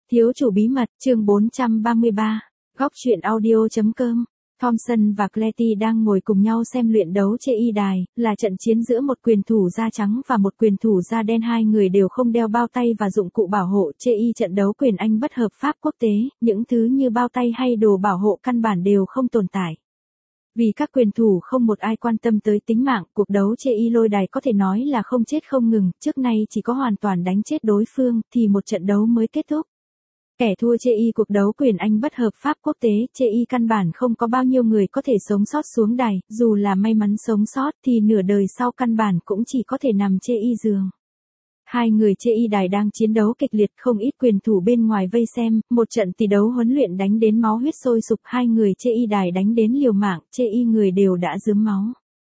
Thiếu chủ bí mật, chương 433, góc truyện audio.com. Thompson và Cletty đang ngồi cùng nhau xem luyện đấu trên y đài, là trận chiến giữa một quyền thủ da trắng và một quyền thủ da đen. Hai người đều không đeo bao tay và dụng cụ bảo hộ. Trên y trận đấu quyền Anh bất hợp pháp quốc tế, những thứ như bao tay hay đồ bảo hộ căn bản đều không tồn tại. Vì các quyền thủ không một ai quan tâm tới tính mạng, cuộc đấu trên y lôi đài có thể nói là không chết không ngừng, trước nay chỉ có hoàn toàn đánh chết đối phương, thì một trận đấu mới kết thúc. Kẻ thua chê y cuộc đấu quyền Anh bất hợp pháp quốc tế, chê y căn bản không có bao nhiêu người có thể sống sót xuống đài, dù là may mắn sống sót thì nửa đời sau căn bản cũng chỉ có thể nằm chê y giường. Hai người chê y đài đang chiến đấu kịch liệt, không ít quyền thủ bên ngoài vây xem, một trận tỷ đấu huấn luyện đánh đến máu huyết sôi sục, hai người chê y đài đánh đến liều mạng, chê y người đều đã rướm máu.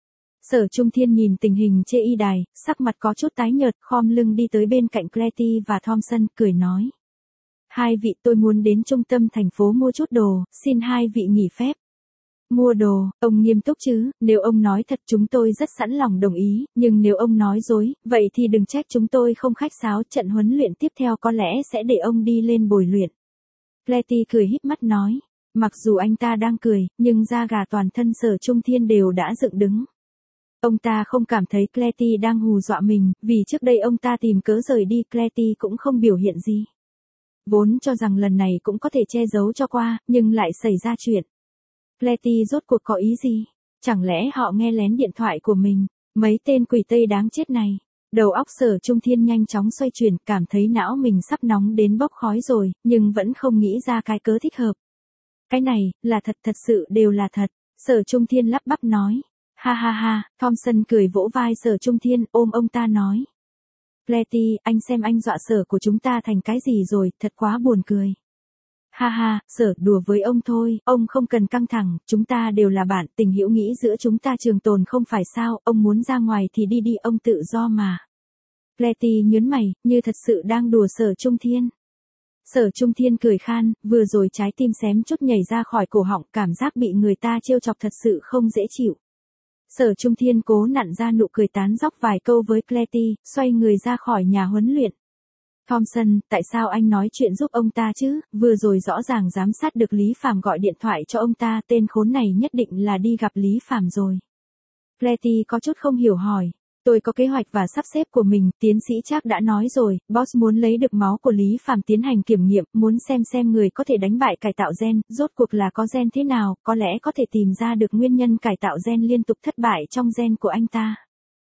Sở Trung Thiên nhìn tình hình chê y đài, sắc mặt có chút tái nhợt, khom lưng đi tới bên cạnh Cletty và Thompson, cười nói. Hai vị, tôi muốn đến trung tâm thành phố mua chút đồ, xin hai vị nghỉ phép. Mua đồ, ông nghiêm túc chứ, nếu ông nói thật chúng tôi rất sẵn lòng đồng ý, nhưng nếu ông nói dối, vậy thì đừng trách chúng tôi không khách sáo, trận huấn luyện tiếp theo có lẽ sẽ để ông đi lên bồi luyện. Cletty cười híp mắt nói, mặc dù anh ta đang cười, nhưng da gà toàn thân Sở Trung Thiên đều đã dựng đứng. Ông ta không cảm thấy Cletty đang hù dọa mình, vì trước đây ông ta tìm cớ rời đi, Cletty cũng không biểu hiện gì. Vốn cho rằng lần này cũng có thể che giấu cho qua, nhưng lại xảy ra chuyện. Cletty rốt cuộc có ý gì? Chẳng lẽ họ nghe lén điện thoại của mình? Mấy tên quỷ Tây đáng chết này. Đầu óc Sở Trung Thiên nhanh chóng xoay chuyển, cảm thấy não mình sắp nóng đến bốc khói rồi, nhưng vẫn không nghĩ ra cái cớ thích hợp. Cái này, là thật, thật sự đều là thật. Sở Trung Thiên lắp bắp nói. Ha ha ha, Thompson cười vỗ vai Sở Trung Thiên, ôm ông ta nói. Cletty, anh xem anh dọa Sở của chúng ta thành cái gì rồi, thật quá buồn cười. Ha ha, Sở, đùa với ông thôi, ông không cần căng thẳng, chúng ta đều là bạn, tình hữu nghĩ giữa chúng ta trường tồn không phải sao, ông muốn ra ngoài thì đi đi, ông tự do mà. Cletty nhớn mày, như thật sự đang đùa Sở Trung Thiên. Sở Trung Thiên cười khan, vừa rồi trái tim xém chút nhảy ra khỏi cổ họng, cảm giác bị người ta trêu chọc thật sự không dễ chịu. Sở Trung Thiên cố nặn ra nụ cười tán dóc vài câu với Cletty, xoay người ra khỏi nhà huấn luyện. Thompson, tại sao anh nói chuyện giúp ông ta chứ, vừa rồi rõ ràng giám sát được Lý Phàm gọi điện thoại cho ông ta, tên khốn này nhất định là đi gặp Lý Phàm rồi. Cletty có chút không hiểu hỏi. Tôi có kế hoạch và sắp xếp của mình, tiến sĩ Trác đã nói rồi, boss muốn lấy được máu của Lý Phàm tiến hành kiểm nghiệm, muốn xem người có thể đánh bại cải tạo gen, rốt cuộc là có gen thế nào, có lẽ có thể tìm ra được nguyên nhân cải tạo gen liên tục thất bại trong gen của anh ta.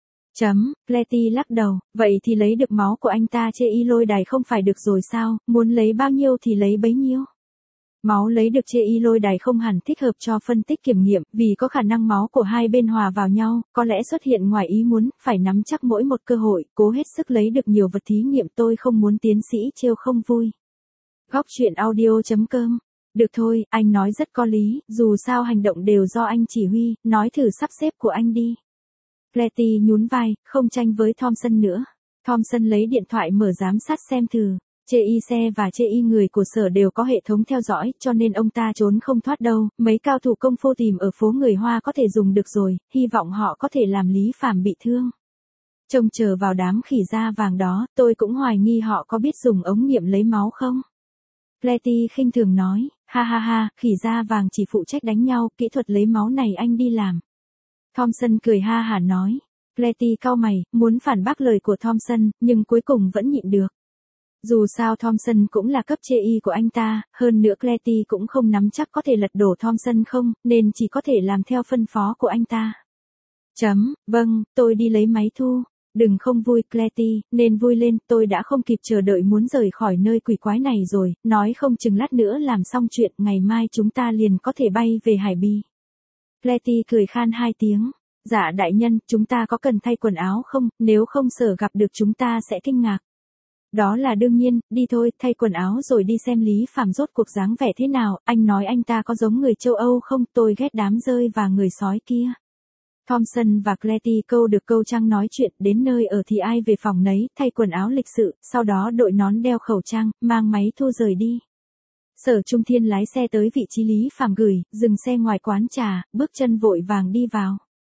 Cletty lắc đầu, vậy thì lấy được máu của anh ta trên y lôi đài không phải được rồi sao, muốn lấy bao nhiêu thì lấy bấy nhiêu. Máu lấy được trên y lôi đài không hẳn thích hợp cho phân tích kiểm nghiệm, vì có khả năng máu của hai bên hòa vào nhau, có lẽ xuất hiện ngoài ý muốn, phải nắm chắc mỗi một cơ hội, cố hết sức lấy được nhiều vật thí nghiệm, tôi không muốn tiến sĩ trêu không vui. Góc truyện audio.com. Được thôi, anh nói rất có lý, dù sao hành động đều do anh chỉ huy, nói thử sắp xếp của anh đi. Cletty nhún vai, không tranh với Thompson nữa. Thompson lấy điện thoại mở giám sát xem thử. Chê y xe và chê y người của Sở đều có hệ thống theo dõi, cho nên ông ta trốn không thoát đâu. Mấy cao thủ công phu tìm ở phố người Hoa có thể dùng được rồi, hy vọng họ có thể làm Lý Phàm bị thương. Trông chờ vào đám khỉ da vàng đó, tôi cũng hoài nghi họ có biết dùng ống nghiệm lấy máu không? Cletty khinh thường nói, ha ha ha, khỉ da vàng chỉ phụ trách đánh nhau, kỹ thuật lấy máu này anh đi làm. Thompson cười ha hả nói. Cletty cau mày, muốn phản bác lời của Thompson, nhưng cuối cùng vẫn nhịn được. Dù sao Thompson cũng là cấp chê y của anh ta, hơn nữa Cletty cũng không nắm chắc có thể lật đổ Thompson không, nên chỉ có thể làm theo phân phó của anh ta. Vâng, tôi đi lấy máy thu. Đừng không vui Cletty, nên vui lên, tôi đã không kịp chờ đợi muốn rời khỏi nơi quỷ quái này rồi, nói không chừng lát nữa làm xong chuyện, ngày mai chúng ta liền có thể bay về Hải Bi. Cletty cười khan hai tiếng. Dạ đại nhân, chúng ta có cần thay quần áo không, nếu không Sở gặp được chúng ta sẽ kinh ngạc. Đó là đương nhiên, đi thôi, thay quần áo rồi đi xem Lý Phàm rốt cuộc dáng vẻ thế nào, anh nói anh ta có giống người châu Âu không, tôi ghét đám rơi và người sói kia. Thompson và Cletty câu được câu trăng nói chuyện, đến nơi ở thì ai về phòng nấy, thay quần áo lịch sự, sau đó đội nón đeo khẩu trang, mang máy thu rời đi. Sở Trung Thiên lái xe tới vị trí Lý Phàm gửi, dừng xe ngoài quán trà, bước chân vội vàng đi vào.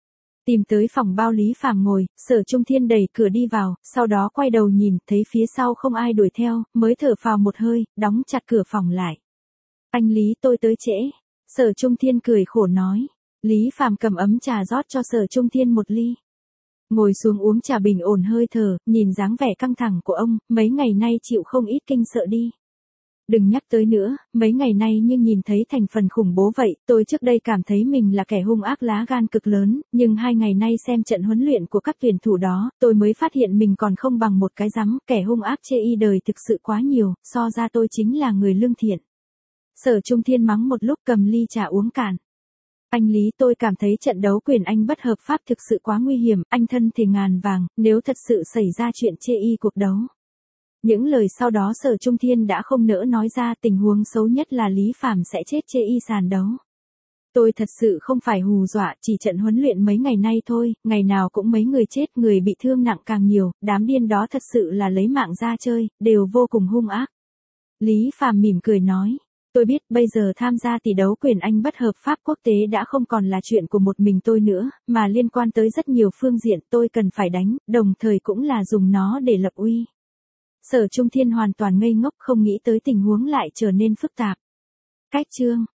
Tìm tới phòng bao Lý Phàm ngồi, Sở Trung Thiên đẩy cửa đi vào, sau đó quay đầu nhìn, thấy phía sau không ai đuổi theo, mới thở phào một hơi, đóng chặt cửa phòng lại. Anh Lý, tôi tới trễ. Sở Trung Thiên cười khổ nói. Lý Phàm cầm ấm trà rót cho Sở Trung Thiên một ly. Ngồi xuống uống trà bình ổn hơi thở, nhìn dáng vẻ căng thẳng của ông, mấy ngày nay chịu không ít kinh sợ đi. Đừng nhắc tới nữa, mấy ngày nay như nhìn thấy thành phần khủng bố vậy, tôi trước đây cảm thấy mình là kẻ hung ác lá gan cực lớn, nhưng 2 ngày nay xem trận huấn luyện của các tuyển thủ đó, tôi mới phát hiện mình còn không bằng một cái rắm, kẻ hung ác chê y đời thực sự quá nhiều, so ra tôi chính là người lương thiện. Sở Trung Thiên mắng một lúc cầm ly trà uống cạn. Anh Lý, tôi cảm thấy trận đấu quyền Anh bất hợp pháp thực sự quá nguy hiểm, anh thân thì ngàn vàng, nếu thật sự xảy ra chuyện chê y cuộc đấu. Những lời sau đó Sở Trung Thiên đã không nỡ nói ra, tình huống xấu nhất là Lý Phàm sẽ chết chê y sàn đấu. Tôi thật sự không phải hù dọa, chỉ trận huấn luyện mấy ngày nay thôi, ngày nào cũng mấy người chết, người bị thương nặng càng nhiều, đám điên đó thật sự là lấy mạng ra chơi, đều vô cùng hung ác. Lý Phàm mỉm cười nói. Tôi biết bây giờ tham gia tỷ đấu quyền Anh bất hợp pháp quốc tế đã không còn là chuyện của một mình tôi nữa, mà liên quan tới rất nhiều phương diện tôi cần phải đánh, đồng thời cũng là dùng nó để lập uy. Sở Trung Thiên hoàn toàn ngây ngốc, không nghĩ tới tình huống lại trở nên phức tạp. Cách chương